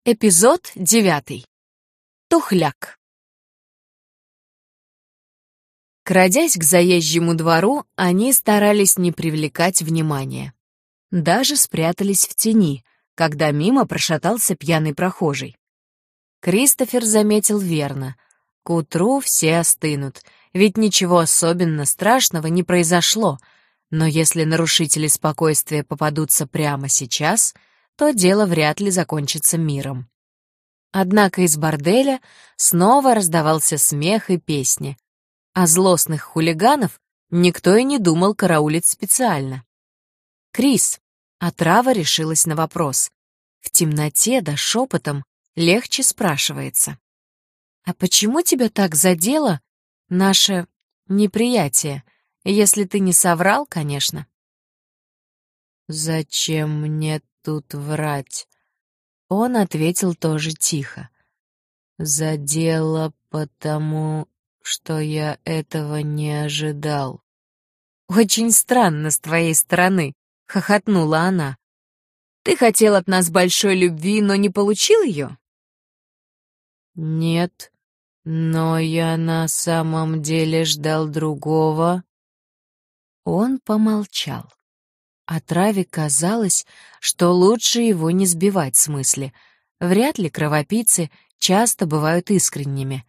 Эпизод 9. Тухляк. Крадясь к заезжему двору, они старались не привлекать внимания. Даже спрятались в тени, когда мимо прошатался пьяный прохожий. Кристофер заметил верно. К утру все остынут, ведь ничего особенно страшного не произошло, но если нарушители спокойствия попадутся прямо сейчас, то дело вряд ли закончится миром. Однако из борделя снова раздавался смех и песни, а злостных хулиганов никто и не думал караулить специально. «Крис», отрава решилась на вопрос. В темноте да шепотом легче спрашивается. «А почему тебя так задело наше неприятие, если ты не соврал, конечно?» «Зачем мне тут врать?» Он ответил тоже тихо. «Задело потому, что я этого не ожидал». «Очень странно с твоей стороны», — хохотнула она. «Ты хотел от нас большой любви, но не получил ее?» «Нет, но я на самом деле ждал другого». Он помолчал. Отраве казалось, что лучше его не сбивать с мысли. Вряд ли кровопийцы часто бывают искренними.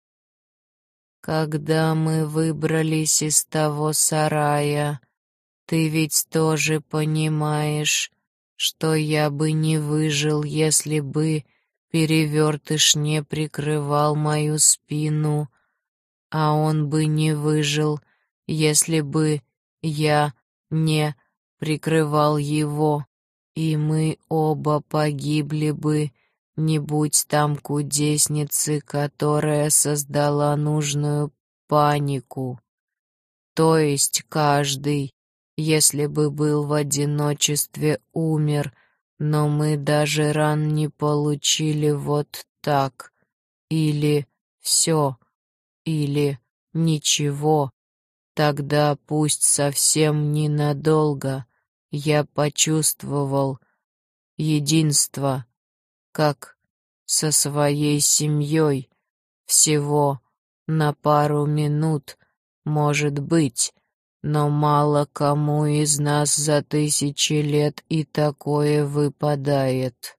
«Когда мы выбрались из того сарая, ты ведь тоже понимаешь, что я бы не выжил, если бы перевертыш не прикрывал мою спину, а он бы не выжил, если бы я не прикрывал его, и мы оба погибли бы, не будь там кудесницы, которая создала нужную панику. То есть каждый, если бы был в одиночестве, умер, но мы даже ран не получили вот так. Или все, или ничего. Тогда пусть совсем ненадолго я почувствовал единство, как со своей семьей, всего на пару минут, может быть, но мало кому из нас за 1000 лет и такое выпадает».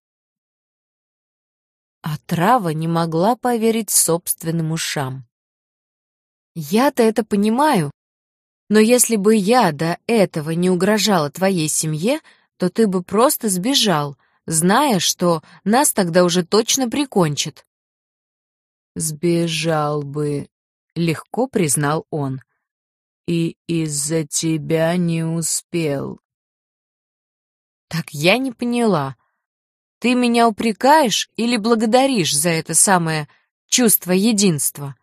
Отрава не могла поверить собственным ушам. «Я-то это понимаю, но если бы я до этого не угрожала твоей семье, то ты бы просто сбежал, зная, что нас тогда уже точно прикончат». «Сбежал бы», — легко признал он, — «и из-за тебя не успел». «Так я не поняла, ты меня упрекаешь или благодаришь за это самое чувство единства?»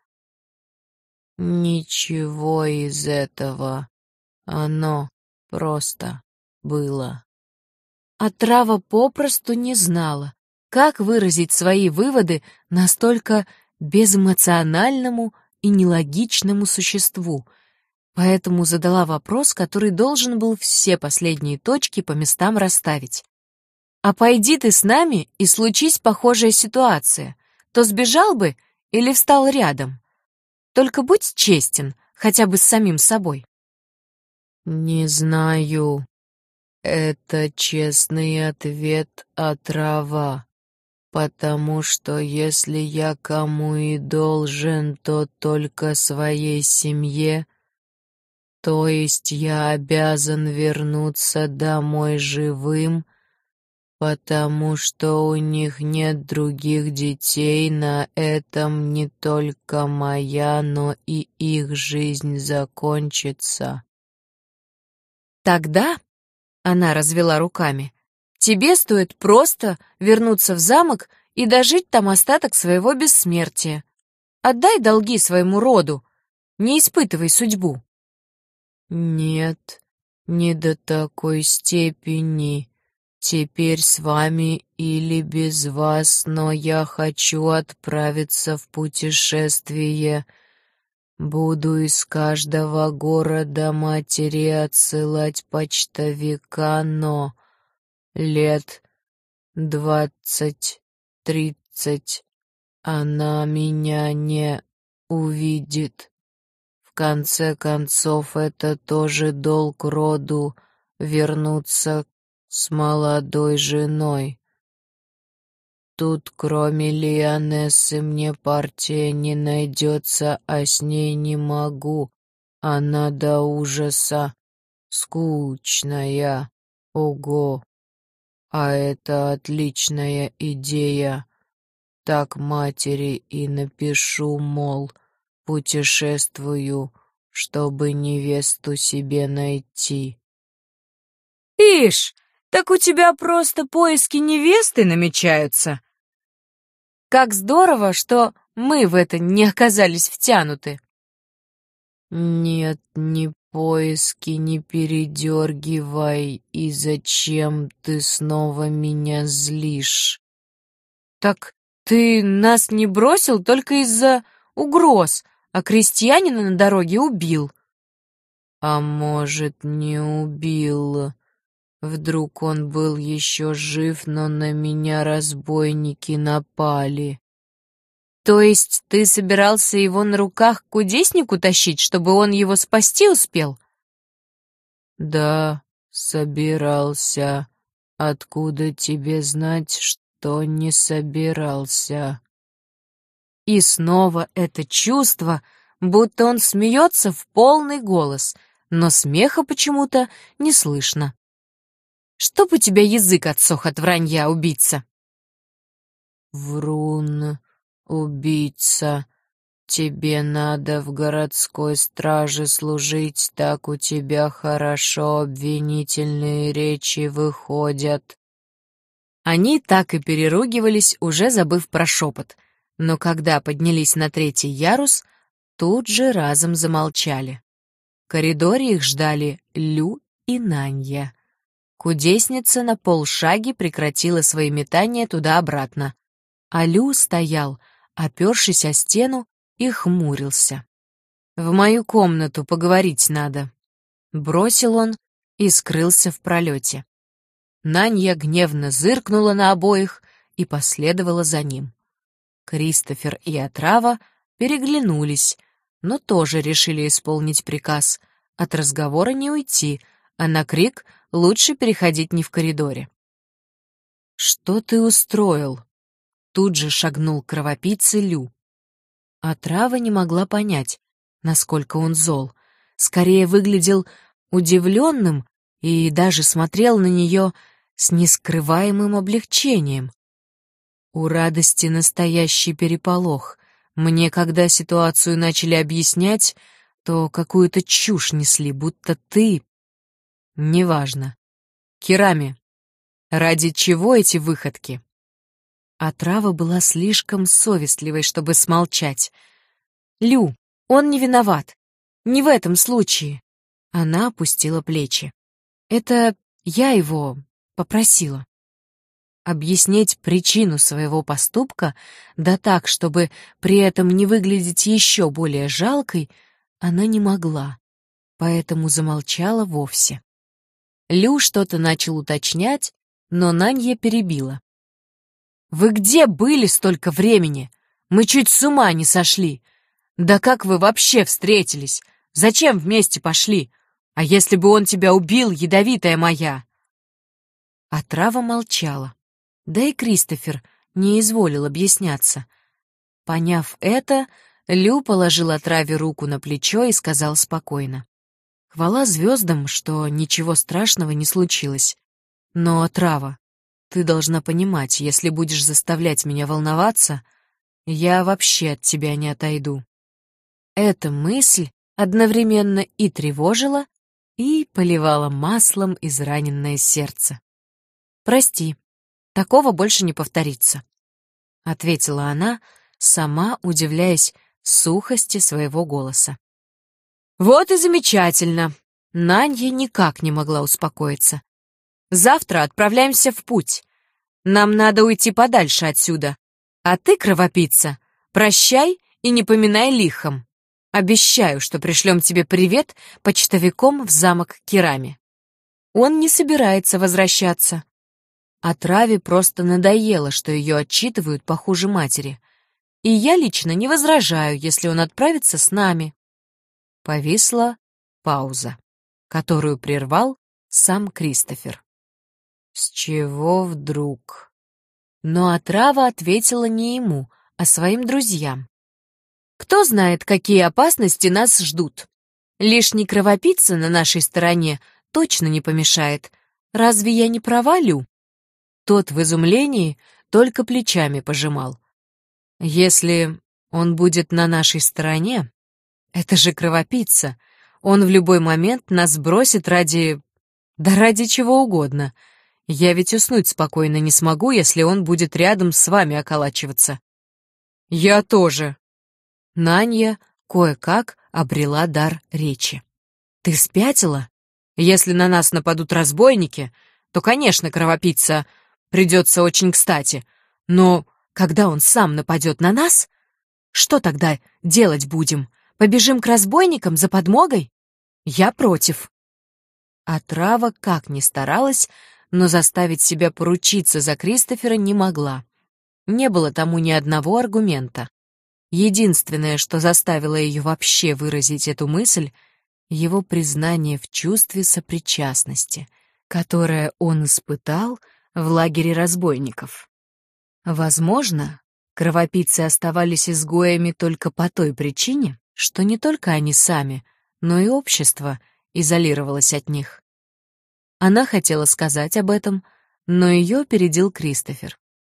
«Ничего из этого. Оно просто было». Отрава попросту не знала, как выразить свои выводы настолько безэмоциональному и нелогичному существу, поэтому задала вопрос, который должен был все последние точки по местам расставить. «А пойди ты с нами, и случись похожая ситуация, то сбежал бы или встал рядом? Только будь честен, хотя бы с самим собой». «Не знаю. Это честный ответ, отрава. Потому что если я кому и должен, то только своей семье, то есть я обязан вернуться домой живым, потому что у них нет других детей, на этом не только моя, но и их жизнь закончится». «Тогда», — она развела руками, — «тебе стоит просто вернуться в замок и дожить там остаток своего бессмертия. Отдай долги своему роду, не испытывай судьбу». «Нет, не до такой степени. Теперь с вами или без вас, но я хочу отправиться в путешествие. Буду из каждого города матери отсылать почтовика, но 20 лет 30 она меня не увидит. В конце концов, это тоже долг роду — вернуться с молодой женой. Тут, кроме Лионессы, мне партия не найдется, а с ней не могу. Она до ужаса скучная. Ого! А это отличная идея. Так матери и напишу, мол, путешествую, чтобы невесту себе найти. Ишь, так у тебя просто поиски невесты намечаются. Как здорово, что мы в это не оказались втянуты. Нет, не поиски, не передергивай, и зачем ты снова меня злишь? Так ты нас не бросил только из-за угроз, а крестьянина на дороге убил. А может, не убил? Вдруг он был еще жив, но на меня разбойники напали. То есть ты собирался его на руках к кудеснику тащить, чтобы он его спасти успел? Да, собирался. Откуда тебе знать, что не собирался? И снова это чувство, будто он смеется в полный голос, но смеха почему-то не слышно. Чтоб у тебя язык отсох от вранья, убийца. Врун, убийца, тебе надо в городской страже служить, так у тебя хорошо обвинительные речи выходят. Они так и переругивались, уже забыв про шепот, но когда поднялись на 3-й ярус, тут же разом замолчали. В коридоре их ждали Лю и Нанья. Кудесница на полшаги прекратила свои метания туда-обратно, а Лю стоял, опершись о стену, и хмурился. «В мою комнату поговорить надо», — бросил он и скрылся в пролете. Нанья гневно зыркнула на обоих и последовала за ним. Кристофер и Отрава переглянулись, но тоже решили исполнить приказ. От разговора не уйти, а на крик лучше переходить не в коридоре. «Что ты устроил?» Тут же шагнул к кровопийце Лю. Отрава не могла понять, насколько он зол. Скорее выглядел удивленным и даже смотрел на нее с нескрываемым облегчением. У радости настоящий переполох. Мне, когда ситуацию начали объяснять, то какую-то чушь несли, будто ты... Неважно. Кирами, ради чего эти выходки? Отрава была слишком совестливой, чтобы смолчать. «Лю, он не виноват. Не в этом случае». Она опустила плечи. «Это я его попросила». Объяснить причину своего поступка, да так, чтобы при этом не выглядеть еще более жалкой, она не могла, поэтому замолчала вовсе. Лю что-то начал уточнять, но Нанья перебила. «Вы где были столько времени? Мы чуть с ума не сошли. Да как вы вообще встретились? Зачем вместе пошли? А если бы он тебя убил, ядовитая моя?» Отрава молчала. Да и Кристофер не изволил объясняться. Поняв это, Лю положил Отраве руку на плечо и сказал спокойно. «Хвала звездам, что ничего страшного не случилось. Но, Отрава, ты должна понимать, если будешь заставлять меня волноваться, я вообще от тебя не отойду». Эта мысль одновременно и тревожила, и поливала маслом израненное сердце. «Прости, такого больше не повторится», — ответила она, сама удивляясь сухости своего голоса. «Вот и замечательно!» Нанья никак не могла успокоиться. «Завтра отправляемся в путь. Нам надо уйти подальше отсюда. А ты, кровопийца, прощай и не поминай лихом. Обещаю, что пришлем тебе привет почтовиком в замок Кирами». Он не собирается возвращаться. А Траве просто надоело, что ее отчитывают похуже матери. И я лично не возражаю, если он отправится с нами. Повисла пауза, которую прервал сам Кристофер. С чего вдруг? Но отрава ответила не ему, а своим друзьям. Кто знает, какие опасности нас ждут. Лишний кровопийца на нашей стороне точно не помешает. Разве я не права, Лю? Тот в изумлении только плечами пожимал. Если он будет на нашей стороне, это же кровопийца. Он в любой момент нас бросит ради чего угодно. Я ведь уснуть спокойно не смогу, если он будет рядом с вами околачиваться. Я тоже. Нанья кое-как обрела дар речи. Ты спятила? Если на нас нападут разбойники, то, конечно, кровопийца придется очень кстати. Но когда он сам нападет на нас, что тогда делать будем? Побежим к разбойникам за подмогой? Я против. А Трава как ни старалась, но заставить себя поручиться за Кристофера не могла. Не было тому ни одного аргумента. Единственное, что заставило ее вообще выразить эту мысль, его признание в чувстве сопричастности, которое он испытал в лагере разбойников. Возможно, кровопийцы оставались изгоями только по той причине, что не только они сами, но и общество изолировалось от них. Она хотела сказать об этом, но ее опередил Кристофер.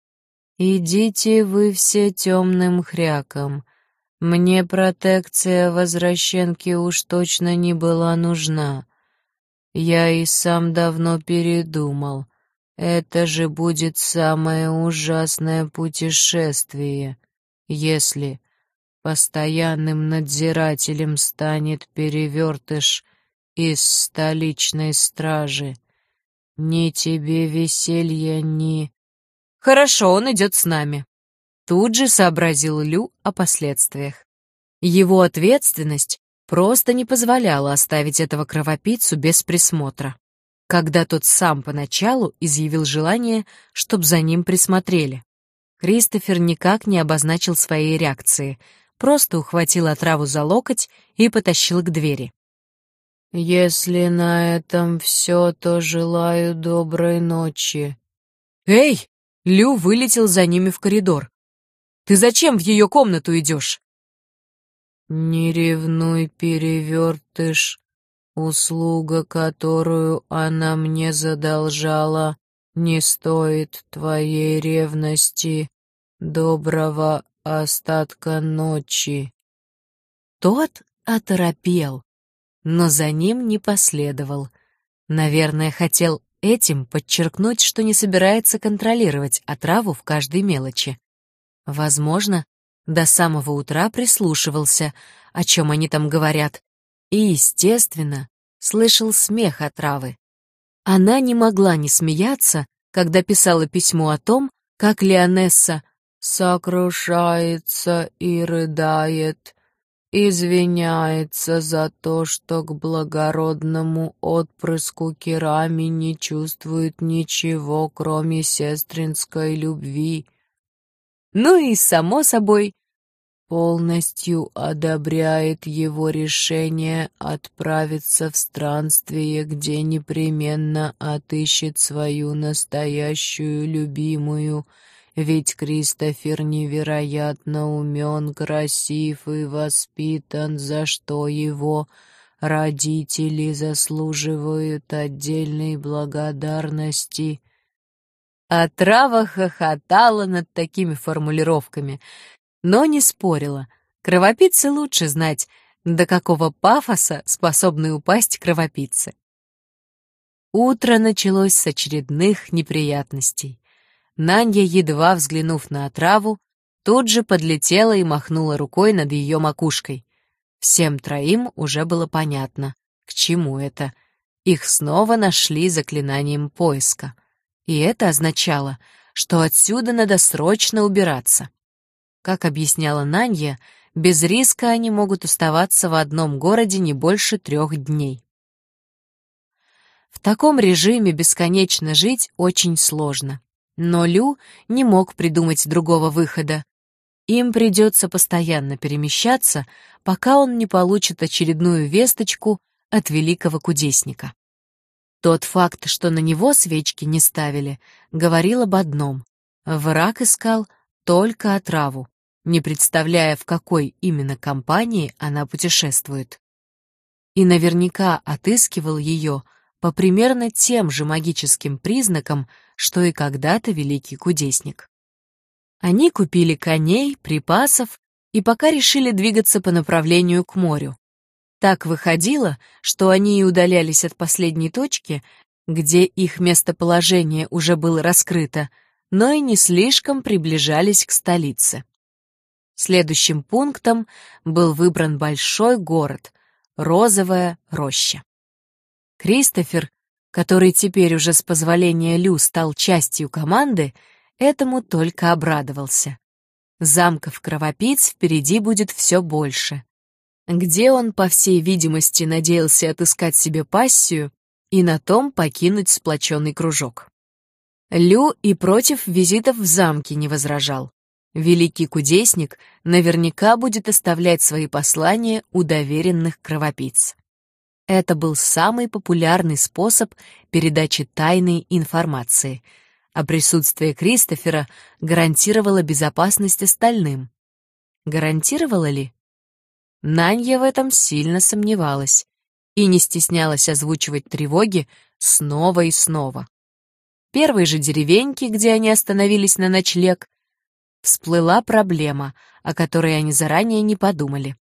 «Идите вы все темным хряком. Мне протекция возвращенки уж точно не была нужна. Я и сам давно передумал. Это же будет самое ужасное путешествие, если постоянным надзирателем станет перевертыш из столичной стражи. Ни тебе веселья, ни...» «Хорошо, он идет с нами», — тут же сообразил Лю о последствиях. Его ответственность просто не позволяла оставить этого кровопийцу без присмотра, когда тот сам поначалу изъявил желание, чтобы за ним присмотрели. Кристофер никак не обозначил своей реакции, просто ухватил отраву за локоть и потащил к двери. «Если на этом все, то желаю доброй ночи». «Эй!» — Лю вылетел за ними в коридор. «Ты зачем в ее комнату идешь?» «Не ревнуй, перевертыш. Услуга, которую она мне задолжала, не стоит твоей ревности. Доброго остатка ночи». Тот оторопел, но за ним не последовал. Наверное, хотел этим подчеркнуть, что не собирается контролировать отраву в каждой мелочи. Возможно, до самого утра прислушивался, о чем они там говорят, и, естественно, слышал смех отравы. Она не могла не смеяться, когда писала письмо о том, как Леонесса сокрушается и рыдает, извиняется за то, что к благородному отпрыску Керами не чувствует ничего, кроме сестринской любви. Ну и, само собой, полностью одобряет его решение отправиться в странствие, где непременно отыщет свою настоящую любимую, ведь Кристофер невероятно умен, красив и воспитан, за что его родители заслуживают отдельной благодарности. Отрава хохотала над такими формулировками, но не спорила. Кровопийцы лучше знать, до какого пафоса способны упасть кровопийцы. Утро началось с очередных неприятностей. Нанья, едва взглянув на отраву, тут же подлетела и махнула рукой над ее макушкой. Всем троим уже было понятно, к чему это. Их снова нашли заклинанием поиска. И это означало, что отсюда надо срочно убираться. Как объясняла Нанья, без риска они могут оставаться в одном городе не больше 3 дней. В таком режиме бесконечно жить очень сложно. Но Лю не мог придумать другого выхода. Им придется постоянно перемещаться, пока он не получит очередную весточку от великого кудесника. Тот факт, что на него свечки не ставили, говорил об одном: враг искал только отраву, не представляя, в какой именно компании она путешествует. И наверняка отыскивал ее по примерно тем же магическим признакам, что и когда-то великий кудесник. Они купили коней, припасов и пока решили двигаться по направлению к морю. Так выходило, что они и удалялись от последней точки, где их местоположение уже было раскрыто, но и не слишком приближались к столице. Следующим пунктом был выбран большой город — Розовая роща. Кристофер, который теперь уже с позволения Лю стал частью команды, этому только обрадовался. Замков-кровопийц впереди будет все больше, где он, по всей видимости, надеялся отыскать себе пассию и на том покинуть сплоченный кружок. Лю и против визитов в замки не возражал. Великий кудесник наверняка будет оставлять свои послания у доверенных кровопийц. Это был самый популярный способ передачи тайной информации, а присутствие Кристофера гарантировало безопасность остальным. Гарантировало ли? Нанья в этом сильно сомневалась и не стеснялась озвучивать тревоги снова и снова. В первой же деревеньке, где они остановились на ночлег, всплыла проблема, о которой они заранее не подумали.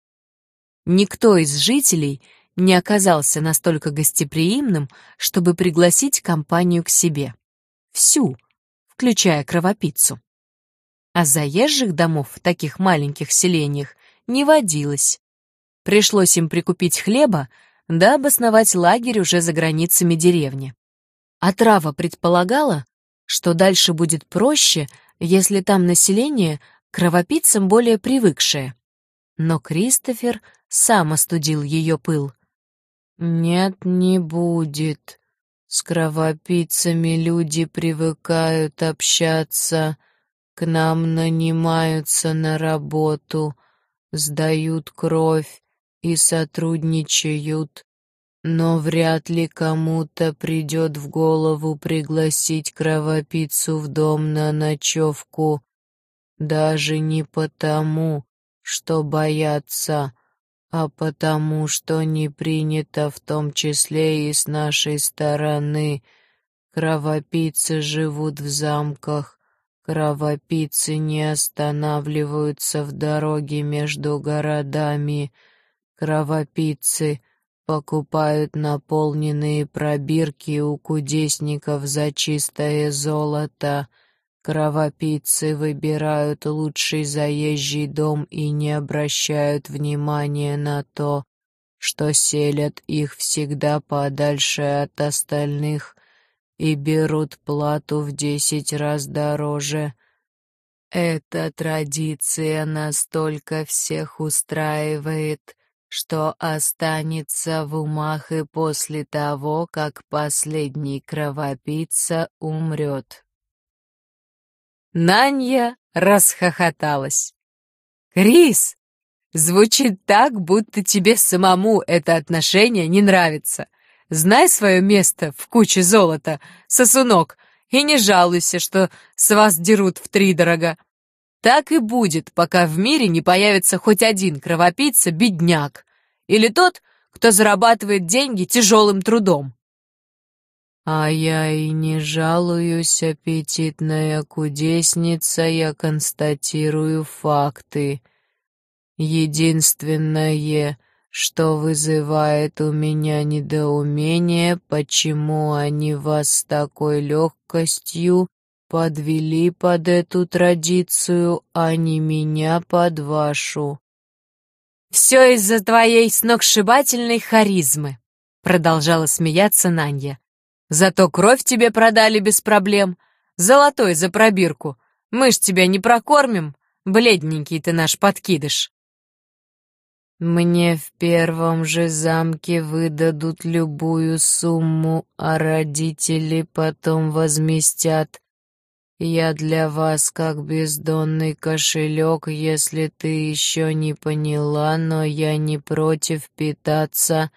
Никто из жителей не оказался настолько гостеприимным, чтобы пригласить компанию к себе. Всю, включая кровопийцу. А заезжих домов в таких маленьких селениях не водилось. Пришлось им прикупить хлеба, да обосновать лагерь уже за границами деревни. Отрава предполагала, что дальше будет проще, если там население к кровопийцам более привыкшее. Но Кристофер сам остудил ее пыл. «Нет, не будет. С кровопийцами люди привыкают общаться, к нам нанимаются на работу, сдают кровь и сотрудничают, но вряд ли кому-то придет в голову пригласить кровопийцу в дом на ночевку, даже не потому, что боятся, а потому, что не принято в том числе и с нашей стороны. Кровопийцы живут в замках, кровопийцы не останавливаются в дороге между городами, кровопийцы покупают наполненные пробирки у кудесников за чистое золото. Кровопийцы выбирают лучший заезжий дом и не обращают внимания на то, что селят их всегда подальше от остальных и берут плату в 10 раз дороже. Эта традиция настолько всех устраивает, что останется в умах и после того, как последний кровопийца умрет. Нанья расхохоталась. «Крис, звучит так, будто тебе самому это отношение не нравится. Знай свое место в куче золота, сосунок, и не жалуйся, что с вас дерут втридорога. Так и будет, пока в мире не появится хоть один кровопийца-бедняк, или тот, кто зарабатывает деньги тяжелым трудом». «А я и не жалуюсь, аппетитная кудесница, я констатирую факты. Единственное, что вызывает у меня недоумение, почему они вас с такой легкостью подвели под эту традицию, а не меня под вашу». «Все из-за твоей сногсшибательной харизмы», — продолжала смеяться Нанья. «Зато кровь тебе продали без проблем. Золотой за пробирку. Мы ж тебя не прокормим, бледненький ты наш подкидыш». Мне в первом же замке выдадут любую сумму, а родители потом возместят. Я для вас как бездонный кошелек, если ты еще не поняла, но я не против питаться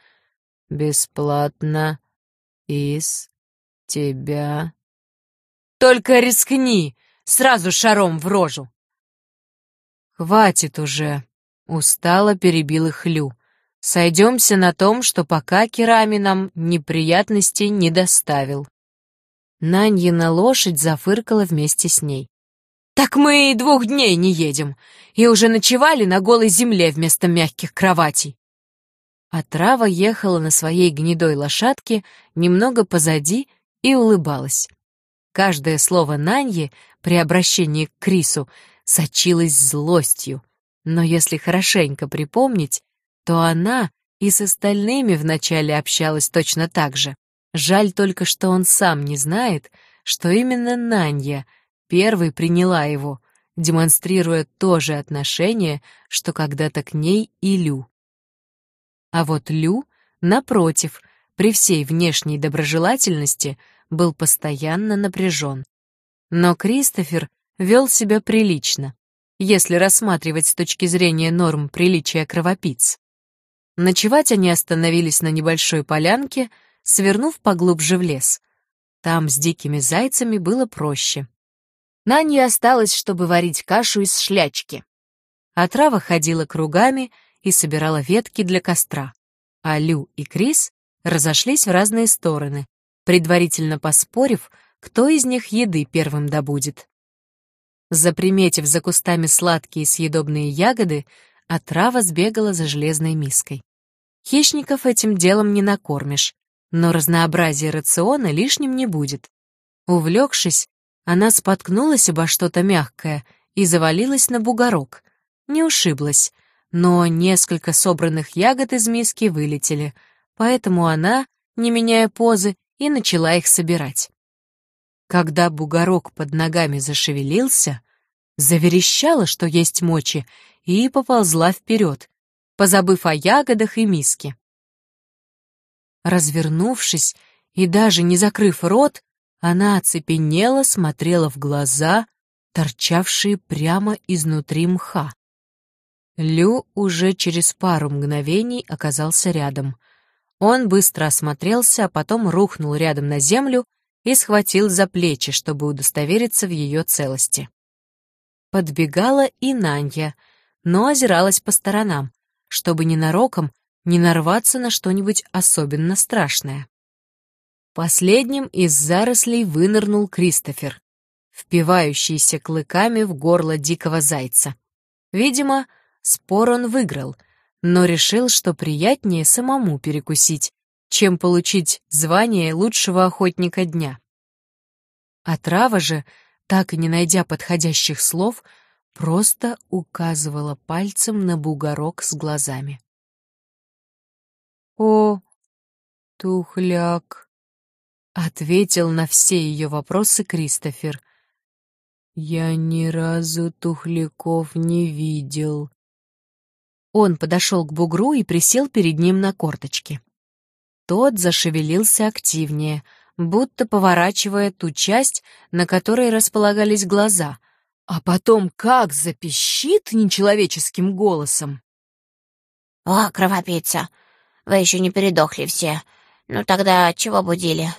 бесплатно из тебя. Только рискни, сразу шаром в рожу. Хватит уже, устало перебил их Лю. Сойдемся на том, что пока Керами нам неприятностей не доставил. Наньина лошадь зафыркала вместе с ней. Так мы и 2 дней не едем, и уже ночевали на голой земле вместо мягких кроватей. А Трава ехала на своей гнедой лошадке немного позади и улыбалась. Каждое слово Наньи при обращении к Крису сочилось злостью, но если хорошенько припомнить, то она и с остальными вначале общалась точно так же. Жаль только, что он сам не знает, что именно Нанья первой приняла его, демонстрируя то же отношение, что когда-то к ней и Лю. А вот Лю, напротив, при всей внешней доброжелательности, был постоянно напряжен. Но Кристофер вел себя прилично, если рассматривать с точки зрения норм приличия кровопийц. Ночевать они остановились на небольшой полянке, свернув поглубже в лес. Там с дикими зайцами было проще. Нанья осталась, чтобы варить кашу из шлячки. А Трава ходила кругами и собирала ветки для костра. А Лю и Крис разошлись в разные стороны, предварительно поспорив, кто из них еды первым добудет. Заприметив за кустами сладкие съедобные ягоды, Отрава сбегала за железной миской. Хищников этим делом не накормишь, но разнообразие рациона лишним не будет. Увлекшись, она споткнулась обо что-то мягкое и завалилась на бугорок. Не ушиблась, но несколько собранных ягод из миски вылетели, поэтому она, не меняя позы, и начала их собирать. Когда бугорок под ногами зашевелился, заверещала, что есть мочи, и поползла вперед, позабыв о ягодах и миске. Развернувшись и даже не закрыв рот, она оцепенела, смотрела в глаза, торчавшие прямо изнутри мха. Лю уже через пару мгновений оказался рядом. Он быстро осмотрелся, а потом рухнул рядом на землю и схватил за плечи, чтобы удостовериться в ее целости. Подбегала и Нанья, но озиралась по сторонам, чтобы ненароком не нарваться на что-нибудь особенно страшное. Последним из зарослей вынырнул Кристофер, впивающийся клыками в горло дикого зайца. Видимо, спор он выиграл, но решил, что приятнее самому перекусить, чем получить звание лучшего охотника дня. А Трава же, так и не найдя подходящих слов, просто указывала пальцем на бугорок с глазами. «О, тухляк!» — ответил на все ее вопросы Кристофер. «Я ни разу тухляков не видел». Он подошел к бугру и присел перед ним на корточки. Тот зашевелился активнее, будто поворачивая ту часть, на которой располагались глаза, а потом как запищит нечеловеческим голосом. «О, кровопийца, вы еще не передохли все. Ну тогда чего будили?»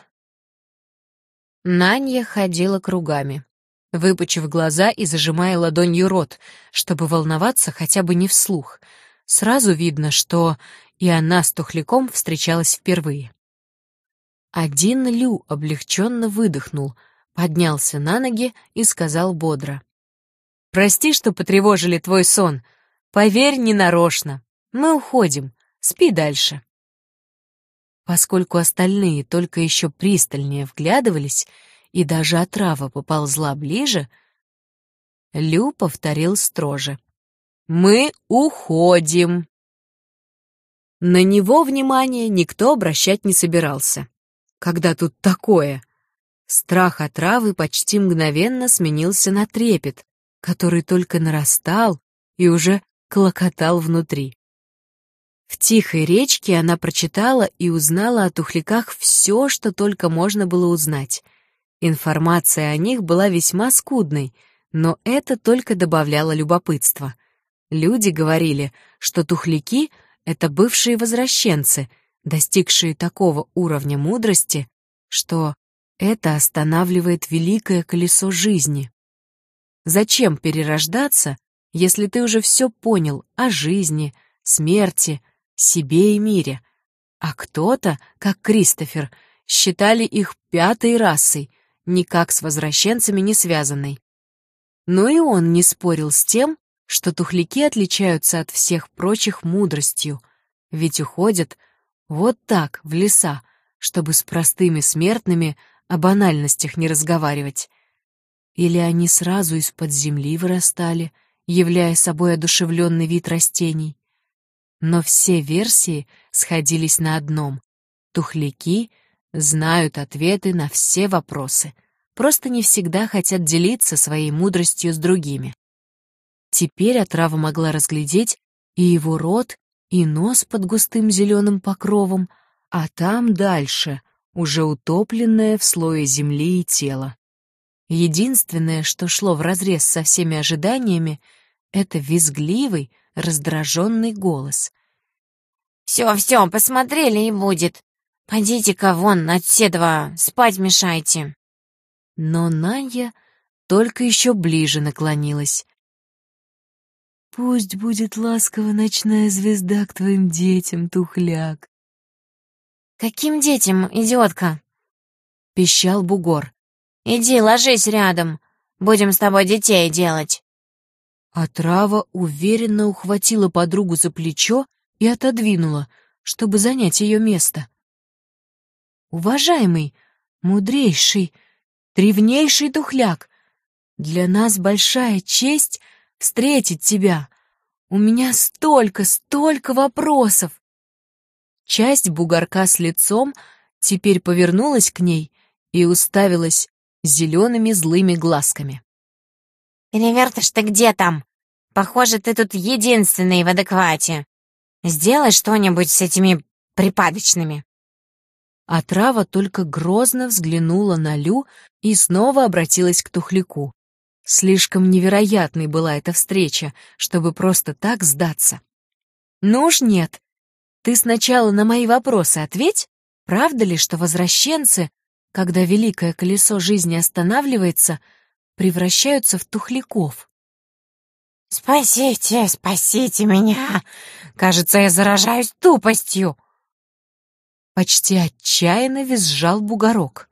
Нанья ходила кругами, выпучив глаза и зажимая ладонью рот, чтобы волноваться хотя бы не вслух. Сразу видно, что и она с тухляком встречалась впервые. Один Лю облегченно выдохнул, поднялся на ноги и сказал бодро. «Прости, что потревожили твой сон. Поверь, ненарочно. Мы уходим. Спи дальше». Поскольку остальные только еще пристальнее вглядывались, и даже отрава поползла ближе, Лю повторил строже. «Мы уходим!» На него внимания никто обращать не собирался. Когда тут такое? Страх отравы почти мгновенно сменился на трепет, который только нарастал и уже клокотал внутри. В тихой речке она прочитала и узнала о тухляках все, что только можно было узнать. Информация о них была весьма скудной, но это только добавляло любопытства. Люди говорили, что тухляки — это бывшие возвращенцы, достигшие такого уровня мудрости, что это останавливает великое колесо жизни. Зачем перерождаться, если ты уже все понял о жизни, смерти, себе и мире? А кто-то, как Кристофер, считали их пятой расой, никак с возвращенцами не связанной. Но и он не спорил с тем, что тухляки отличаются от всех прочих мудростью, ведь уходят вот так в леса, чтобы с простыми смертными о банальностях не разговаривать. Или они сразу из-под земли вырастали, являя собой одушевленный вид растений. Но все версии сходились на одном: тухляки знают ответы на все вопросы, просто не всегда хотят делиться своей мудростью с другими. Теперь отрава могла разглядеть и его рот, и нос под густым зеленым покровом, а там дальше уже утопленное в слое земли и тело. Единственное, что шло вразрез со всеми ожиданиями, это визгливый, раздраженный голос. «Все, посмотрели и будет. Пойдите-ка вон отседва, спать мешайте». Но Надя только еще ближе наклонилась. «Пусть будет ласкова ночная звезда к твоим детям, тухляк». «Каким детям, идиотка?» — пищал бугор. «Иди, ложись рядом. Будем с тобой детей делать». Отрава уверенно ухватила подругу за плечо и отодвинула, чтобы занять ее место. «Уважаемый, мудрейший, древнейший тухляк, для нас большая честь встретить тебя. У меня столько вопросов!» Часть бугорка с лицом теперь повернулась к ней и уставилась зелеными злыми глазками. «Перевертыш, ты где там? Похоже, ты тут единственный в адеквате. Сделай что-нибудь с этими припадочными». Отрава только грозно взглянула на Лю и снова обратилась к тухляку. Слишком невероятной была эта встреча, чтобы просто так сдаться. «Ну уж нет. Ты сначала на мои вопросы ответь. Правда ли, что возвращенцы, когда великое колесо жизни останавливается, превращаются в тухляков?» Спасите меня! Кажется, я заражаюсь тупостью!» Почти отчаянно визжал бугорок.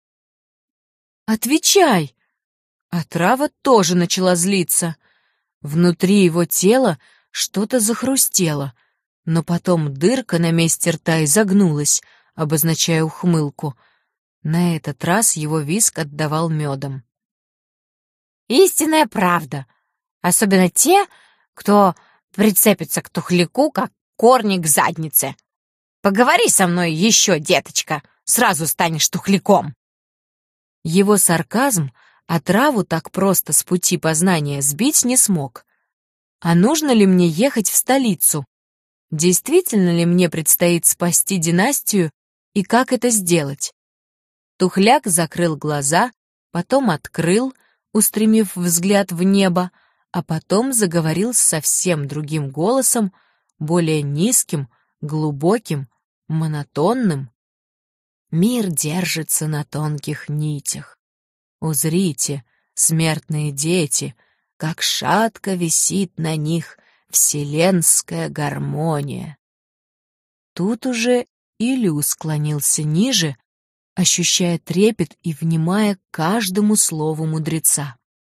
«Отвечай!» Отрава тоже начала злиться. Внутри его тела что-то захрустело, но потом дырка на месте рта изогнулась, обозначая ухмылку. На этот раз его визг отдавал медом. «Истинная правда. Особенно те, кто прицепится к тухляку, как корни к заднице. Поговори со мной еще, деточка, сразу станешь тухляком». Его сарказм отраву так просто с пути познания сбить не смог. А нужно ли мне ехать в столицу? Действительно ли мне предстоит спасти династию и как это сделать? Тухляк закрыл глаза, потом открыл, устремив взгляд в небо, а потом заговорил совсем другим голосом, более низким, глубоким, монотонным. «Мир держится на тонких нитях. Узрите, смертные дети, как шатко висит на них вселенская гармония». Тут уже Илю склонился ниже, ощущая трепет и внимая каждому слову мудреца.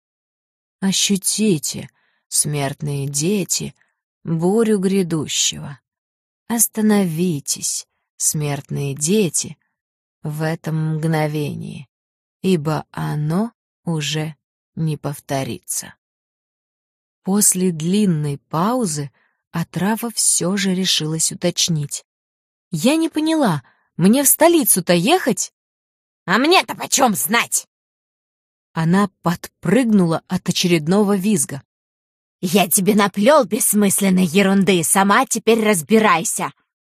«Ощутите, смертные дети, бурю грядущего. Остановитесь, смертные дети, в этом мгновении, ибо оно уже не повторится». После длинной паузы отрава все же решилась уточнить. «Я не поняла, мне в столицу-то ехать?» «А мне-то почем знать?» Она подпрыгнула от очередного визга. Я тебе наплел бессмысленной ерунды, сама теперь разбирайся.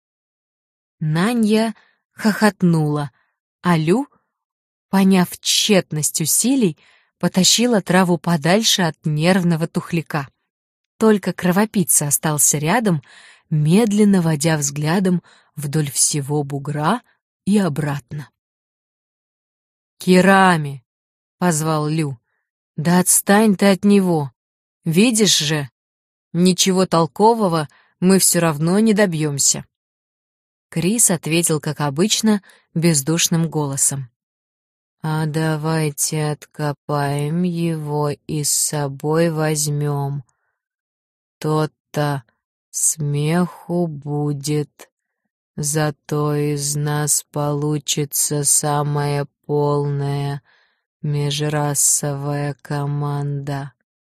Нанья хохотнула, а Лю, поняв тщетность усилий, потащила траву подальше от нервного тухляка. Только кровопийца остался рядом, медленно водя взглядом вдоль всего бугра и обратно. «Кирами!» — позвал Лю. «Да отстань ты от него! Видишь же, ничего толкового мы все равно не добьемся!» Крис ответил, как обычно, бездушным голосом. «А давайте откопаем его и с собой возьмем. Тот-то смеху будет, зато из нас получится самая полная межрасовая команда».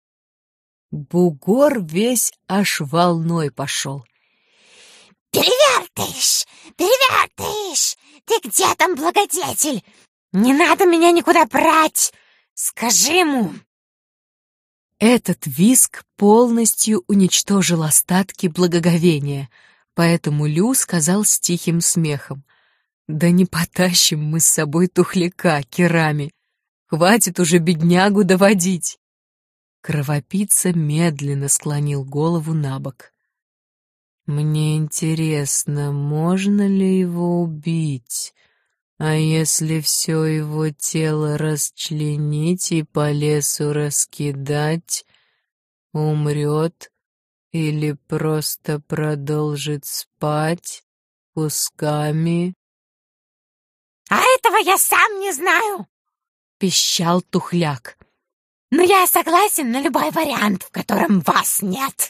Бугор весь аж волной пошел. Перевертыш! Перевертыш! Ты где там, благодетель? Не надо меня никуда брать! Скажи ему!» Этот визг полностью уничтожил остатки благоговения, поэтому Лю сказал с тихим смехом: «Да не потащим мы с собой тухляка, Кирами! Хватит уже беднягу доводить!» Кровопийца медленно склонил голову набок. «Мне интересно, можно ли его убить? А если все его тело расчленить и по лесу раскидать, умрет или просто продолжит спать кусками?» «А этого я сам не знаю!» — пищал тухляк. «Но я согласен на любой вариант, в котором вас нет!»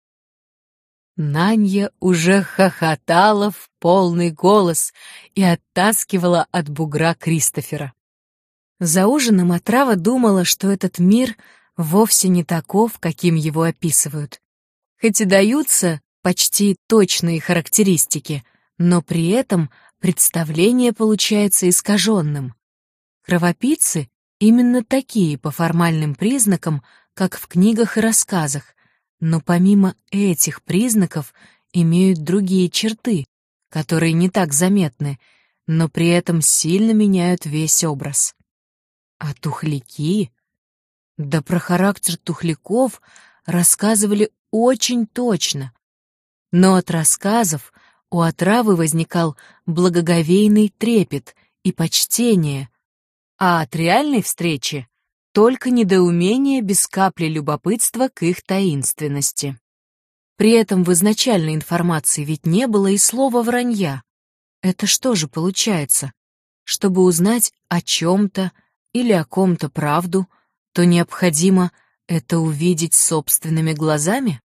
Нанья уже хохотала в полный голос и оттаскивала от бугра Кристофера. За ужином отрава думала, что этот мир вовсе не таков, каким его описывают. Хоть и даются почти точные характеристики, но при этом представление получается искаженным. Кровопийцы именно такие по формальным признакам, как в книгах и рассказах, но помимо этих признаков имеют другие черты, которые не так заметны, но при этом сильно меняют весь образ. А тухляки? Да про характер тухляков рассказывали очень точно. Но от рассказов у отравы возникал благоговейный трепет и почтение, а от реальной встречи только недоумение без капли любопытства к их таинственности. При этом в изначальной информации ведь не было и слова вранья. Это что же получается? Чтобы узнать о чем-то или о ком-то правду, то необходимо это увидеть собственными глазами?